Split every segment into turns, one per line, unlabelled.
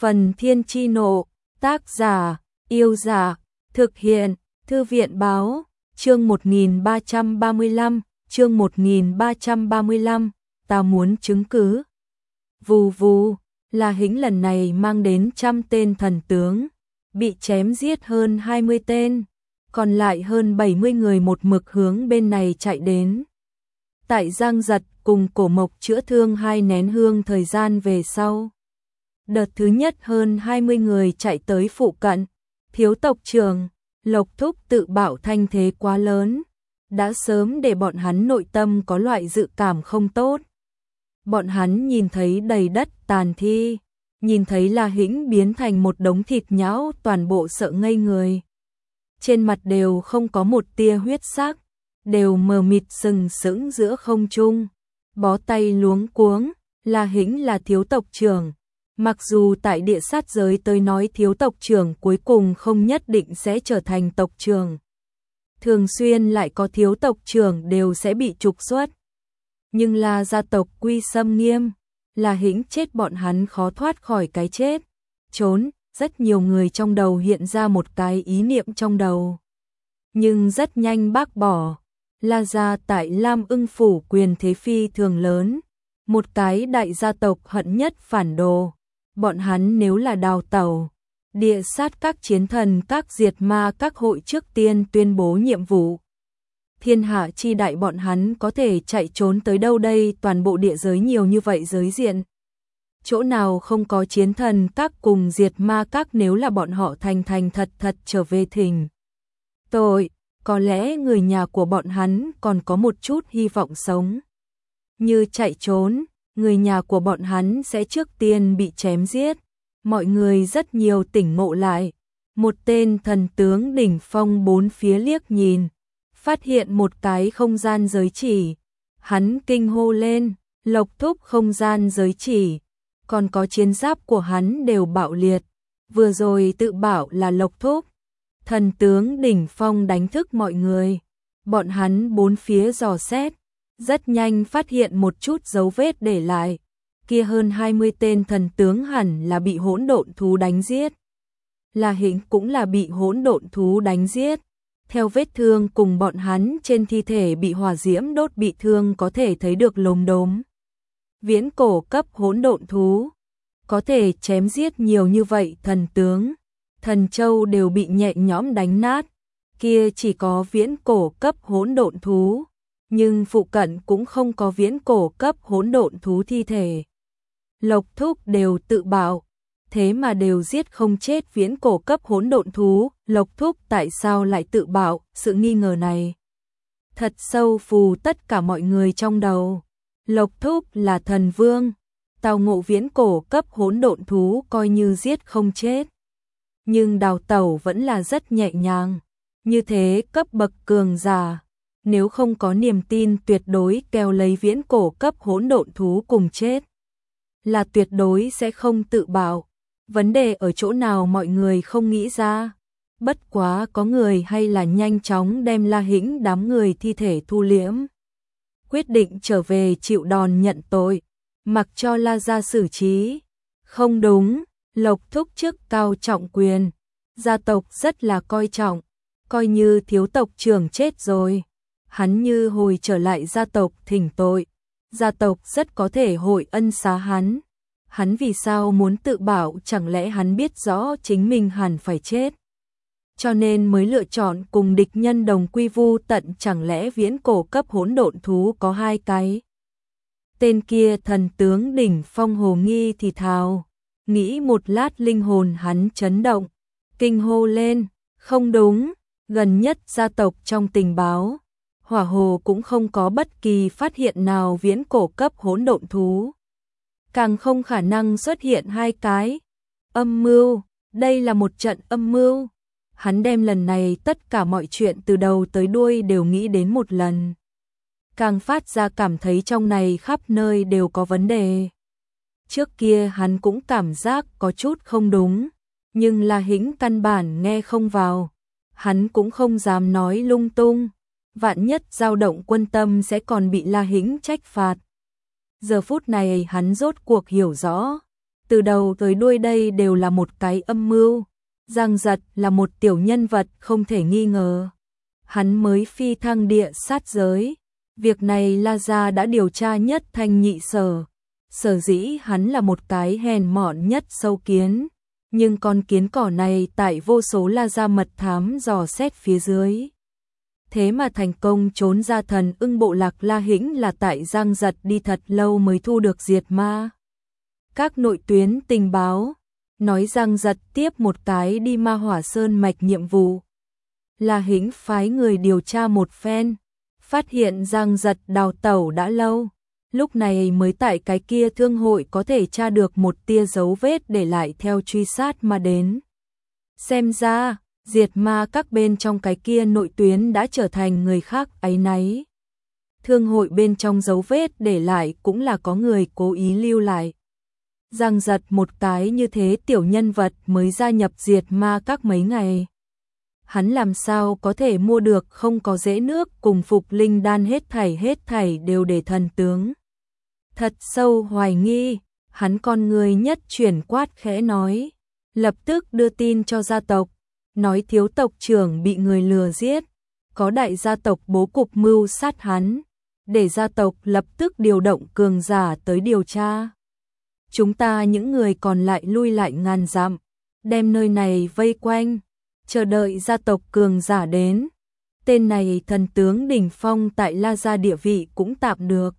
Phần Thiên Chi Nộ, tác giả, Yêu Giả, thực hiện, Thư viện Báo, chương 1335, chương 1335, ta muốn chứng cứ. Vù vù, La Hĩnh lần này mang đến 100 tên thần tướng, bị chém giết hơn 20 tên, còn lại hơn 70 người một mực hướng bên này chạy đến. Tại Giang Giật cùng Cổ Mộc chữa thương 2 nén hương thời gian về sau. Đợt thứ nhất hơn 20 người chạy tới phụ cận, thiếu tộc trưởng, Lộc Thúc tự bảo thanh thế quá lớn, đã sớm để bọn hắn nội tâm có loại dự cảm không tốt. Bọn hắn nhìn thấy đầy đất tàn thi, nhìn thấy La Hĩnh biến thành một đống thịt nhão, toàn bộ sợ ngây người. Trên mặt đều không có một tia huyết sắc, đều mờ mịt sừng sững giữa không trung, bó tay luống cuống. La Hĩnh là thiếu tộc trưởng, mặc dù tại địa sát giới tới nói thiếu tộc trưởng cuối cùng không nhất định sẽ trở thành tộc trưởng. Thường xuyên lại có thiếu tộc trưởng đều sẽ bị trục xuất. Nhưng là gia tộc quy xâm nghiêm, La Hĩnh chết bọn hắn khó thoát khỏi cái chết. Trốn, rất nhiều người trong đầu hiện ra một cái ý niệm trong đầu. Nhưng rất nhanh bác bỏ. La gia tại Lam Ưng phủ quyền thế phi thường lớn, một cái đại gia tộc hận nhất phản đồ. Bọn hắn nếu là đào tẩu, địa sát các chiến thần các diệt ma các hội trước tiên tuyên bố nhiệm vụ. Thiên hạ chi đại bọn hắn có thể chạy trốn tới đâu đây, toàn bộ địa giới nhiều như vậy giới diện. Chỗ nào không có chiến thần các cùng diệt ma các, nếu là bọn họ thành thật trở về thỉnh tội, có lẽ người nhà của bọn hắn còn có một chút hy vọng sống. Như chạy trốn, người nhà của bọn hắn sẽ trước tiên bị chém giết. Mọi người rất nhiều tỉnh ngộ lại. Một tên thần tướng đỉnh phong bốn phía liếc nhìn, phát hiện một cái không gian giới chỉ. Hắn kinh hô lên, Lộc Thúc không gian giới chỉ. Còn có chiến giáp của hắn đều bạo liệt. Vừa rồi tự bảo là Lộc Thúc. Thần tướng đỉnh phong đánh thức mọi người. Bọn hắn bốn phía dò xét, rất nhanh phát hiện một chút dấu vết để lại. Kia hơn 20 tên thần tướng hẳn là bị hỗn độn thú đánh giết. La Hĩnh cũng là bị hỗn độn thú đánh giết. Theo vết thương cùng bọn hắn trên thi thể bị hỏa diễm đốt bị thương có thể thấy được lốm đốm. Viễn cổ cấp hỗn độn thú, có thể chém giết nhiều như vậy thần tướng, thần châu đều bị nhẹ nhõm đánh nát. Kia chỉ có viễn cổ cấp hỗn độn thú, nhưng phụ cận cũng không có viễn cổ cấp hỗn độn thú thi thể. Lộc Thúc đều tự bảo, thế mà đều giết không chết viễn cổ cấp hỗn độn thú. Lộc Thúc tại sao lại tự bảo? Sự nghi ngờ này thật sâu phù tất cả mọi người trong đầu. Lộc Thúc là thần vương, tao ngộ viễn cổ cấp hỗn độn thú coi như giết không chết, nhưng đào tẩu vẫn là rất nhẹ nhàng. Như thế cấp bậc cường giả, nếu không có niềm tin tuyệt đối kèo lấy viễn cổ cấp hỗn độn thú cùng chết, là tuyệt đối sẽ không tự bảo. Vấn đề ở chỗ nào mọi người không nghĩ ra. Bất quá có người hay là nhanh chóng đem La Hĩnh đám người thi thể thu liễm, quyết định trở về chịu đòn nhận tội, mặc cho La gia xử trí. Không đúng, Lộc Thúc chức cao trọng quyền, gia tộc rất là coi trọng, coi như thiếu tộc trưởng chết rồi, hắn như hồi trở lại gia tộc thỉnh tội, gia tộc rất có thể hội ân xá hắn. Hắn vì sao muốn tự bảo? Chẳng lẽ hắn biết rõ chính mình hẳn phải chết, cho nên mới lựa chọn cùng địch nhân đồng quy vu tận? Chẳng lẽ viễn cổ cấp hỗn độn thú có 2 cái? Tên kia thần tướng đỉnh phong hồ nghi thì thào, nghĩ một lát linh hồn hắn chấn động, kinh hô lên, không đúng, gần nhất gia tộc trong tình báo, hỏa hồ cũng không có bất kỳ phát hiện nào viễn cổ cấp hỗn độn thú. Càng không khả năng xuất hiện 2 cái. Âm mưu, đây là một trận âm mưu. Hắn đem lần này tất cả mọi chuyện từ đầu tới đuôi đều nghĩ đến một lần. Càng phát ra cảm thấy trong này khắp nơi đều có vấn đề. Trước kia hắn cũng cảm giác có chút không đúng, nhưng La Hĩnh căn bản nghe không vào. Hắn cũng không dám nói lung tung, vạn nhất dao động quân tâm sẽ còn bị La Hĩnh trách phạt. Giờ phút này hắn rốt cuộc hiểu rõ, Từ đầu tới đuôi đây đều là một cái âm mưu. Giang Giật là một tiểu nhân vật không thể nghi ngờ. Hắn mới phi thăng địa sát giới. Việc này La Gia đã điều tra nhất thanh nhị sở. Sở dĩ hắn là một cái hèn mọn nhất sâu kiến. Nhưng con kiến cỏ này tại vô số La Gia mật thám dò xét phía dưới. Thế mà thành công trốn ra thần ưng bộ lạc La Hĩnh là tại Giang Giật đi thật lâu mới thu được diệt ma. Các nội tuyến tình báo nói Giang Giật tiếp một cái đi Ma Hỏa Sơn mạch nhiệm vụ. La Hĩnh phái người điều tra một phen, phát hiện Giang Giật đào tẩu đã lâu, lúc này mới tại cái kia thương hội có thể tra được một tia dấu vết để lại theo truy sát mà đến. Xem ra, diệt ma các bên trong cái kia nội tuyến đã trở thành người khác áy náy. Thương hội bên trong dấu vết để lại cũng là có người cố ý lưu lại. Giang Giật một cái như thế tiểu nhân vật mới gia nhập diệt ma các mấy ngày. Hắn làm sao có thể mua được không có dễ nước cùng phục linh đan hết thảy đều để thần tướng. Thật sâu hoài nghi, hắn con người nhất chuyển quát khẽ nói. Lập tức đưa tin cho gia tộc, nói thiếu tộc trưởng bị người lừa giết. Có đại gia tộc bố cục mưu sát hắn, để gia tộc lập tức điều động cường giả tới điều tra. Chúng ta những người còn lại lui lại ngàn dặm, đem nơi này vây quanh, chờ đợi gia tộc cường giả đến. Tên này thần tướng đỉnh phong tại La Gia địa vị cũng tạm được.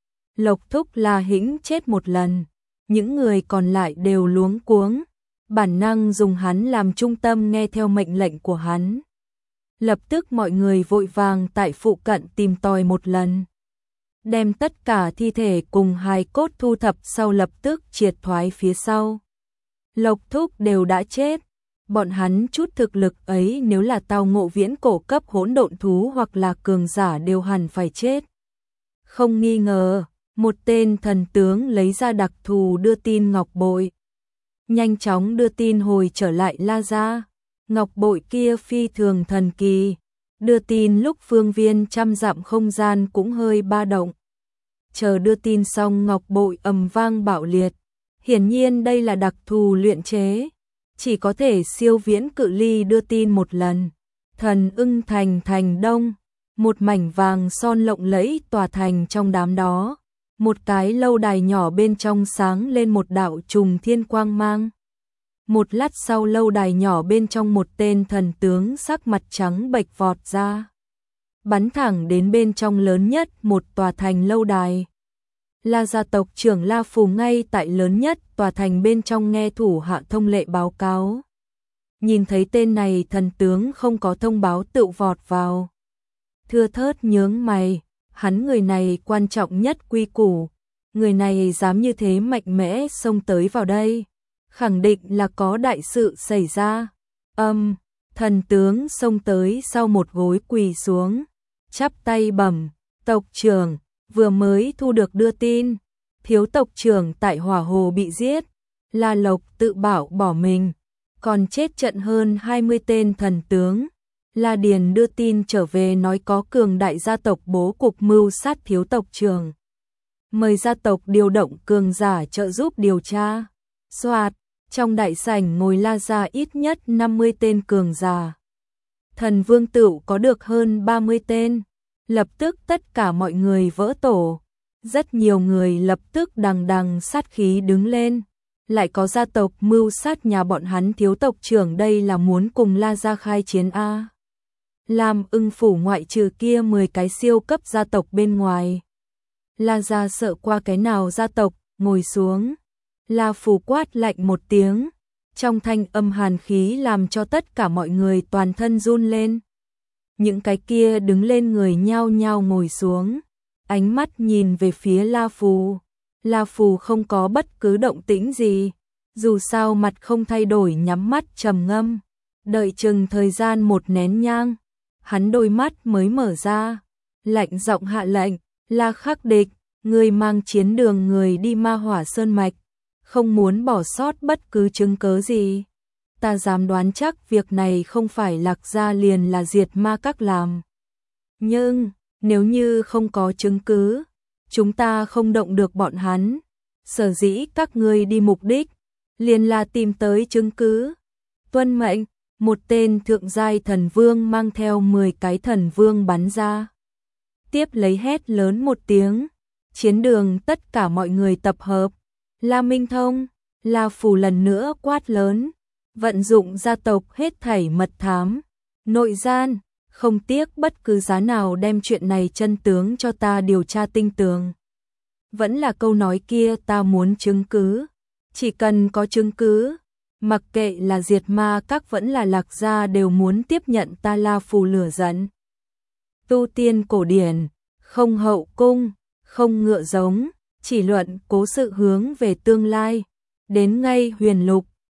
Lộc Thúc La Hĩnh chết một lần, những người còn lại đều luống cuống, bản năng dùng hắn làm trung tâm nghe theo mệnh lệnh của hắn. Lập tức mọi người vội vàng tại phụ cận tìm tòi một lần. Đem tất cả thi thể cùng hài cốt thu thập sau lập tức triệt thoái phía sau. Lộc Thúc đều đã chết, bọn hắn chút thực lực ấy nếu là tao ngộ viễn cổ cấp hỗn độn thú hoặc là cường giả đều hẳn phải chết. Không nghi ngờ, một tên thần tướng lấy ra đặc thù đưa tin ngọc bội. Nhanh chóng đưa tin hồi trở lại La Gia. Ngọc bội kia phi thường thần kỳ, đưa tin lúc phương viên trăm dặm không gian cũng hơi ba động. Chờ đưa tin xong ngọc bội ầm vang bạo liệt, hiển nhiên đây là đặc thù luyện chế, chỉ có thể siêu viễn cự ly đưa tin một lần. Thần ưng thành thành đông, một mảnh vàng son lộng lẫy tỏa thành trong đám đó, một cái lâu đài nhỏ bên trong sáng lên một đạo trùng thiên quang mang. Một lát sau lâu đài nhỏ bên trong một tên thần tướng sắc mặt trắng bệch vọt ra, bắn thẳng đến bên trong lớn nhất một tòa thành lâu đài. La gia tộc trưởng La Phù ngay tại lớn nhất tòa thành bên trong nghe thủ hạ thông lệ báo cáo. Nhìn thấy tên này thần tướng không có thông báo tự vọt vào. Thưa thớt nhướng mày, hắn người này quan trọng nhất quy củ, người này dám như thế mạnh mẽ xông tới vào đây. Khẳng định là có đại sự xảy ra. Thần tướng xông tới sau một gối quỳ xuống, chắp tay bẩm, tộc trưởng, vừa mới thu được đưa tin, thiếu tộc trưởng tại Hỏa Hồ bị giết, La Lộc tự bảo bỏ mình, còn chết trận hơn 20 tên thần tướng. La Điền đưa tin trở về nói có cường đại gia tộc bố cục mưu sát thiếu tộc trưởng. Mời gia tộc điều động cường giả trợ giúp điều tra. Soạt. Trong đại sảnh ngồi La Gia ít nhất 50 tên cường giả. Thần Vương Tựu có được hơn 30 tên. Lập tức tất cả mọi người vỡ tổ. Rất nhiều người lập tức đằng đằng sát khí đứng lên. Lại có gia tộc mưu sát nhà bọn hắn thiếu tộc trưởng, đây là muốn cùng La Gia khai chiến A. Lam Ưng phủ ngoại trừ kia 10 cái siêu cấp gia tộc bên ngoài. La Gia sợ qua cái nào gia tộc, ngồi xuống. La Phù quát lạnh một tiếng, trong thanh âm hàn khí làm cho tất cả mọi người toàn thân run lên. Những cái kia đứng lên người nhao nhao ngồi xuống, ánh mắt nhìn về phía La Phù. La Phù không có bất cứ động tĩnh gì, dù sao mặt không thay đổi, nhắm mắt trầm ngâm, đợi chừng thời gian một nén nhang, hắn đôi mắt mới mở ra, lạnh giọng hạ lệnh, La Khắc Địch, người mang chiến đường người đi Ma Hỏa Sơn mạch. Không muốn bỏ sót bất cứ chứng cớ gì. Ta dám đoán chắc việc này không phải Lạc Gia liền là diệt ma các làm. Nhưng, nếu như không có chứng cứ, chúng ta không động được bọn hắn. Sở dĩ các ngươi đi mục đích, liền là tìm tới chứng cứ. Tuân mệnh, một tên thượng giai thần vương mang theo 10 cái thần vương bắn ra. Tiếp lấy hét lớn một tiếng, chiến đường tất cả mọi người tập hợp. La Minh Thông, La Phù lần nữa quát lớn, vận dụng gia tộc hết thảy mật thám, nội gian, không tiếc bất cứ giá nào đem chuyện này chân tướng cho ta điều tra tinh tường. Vẫn là câu nói kia, ta muốn chứng cứ, chỉ cần có chứng cứ, mặc kệ là Diệt Ma Các vẫn là Lạc Gia đều muốn tiếp nhận ta. La Phù lửa giận. Tu tiên cổ điển, không hậu cung, không ngựa giống, chỉ luận cố sự hướng về tương lai, đến ngay huyền lục,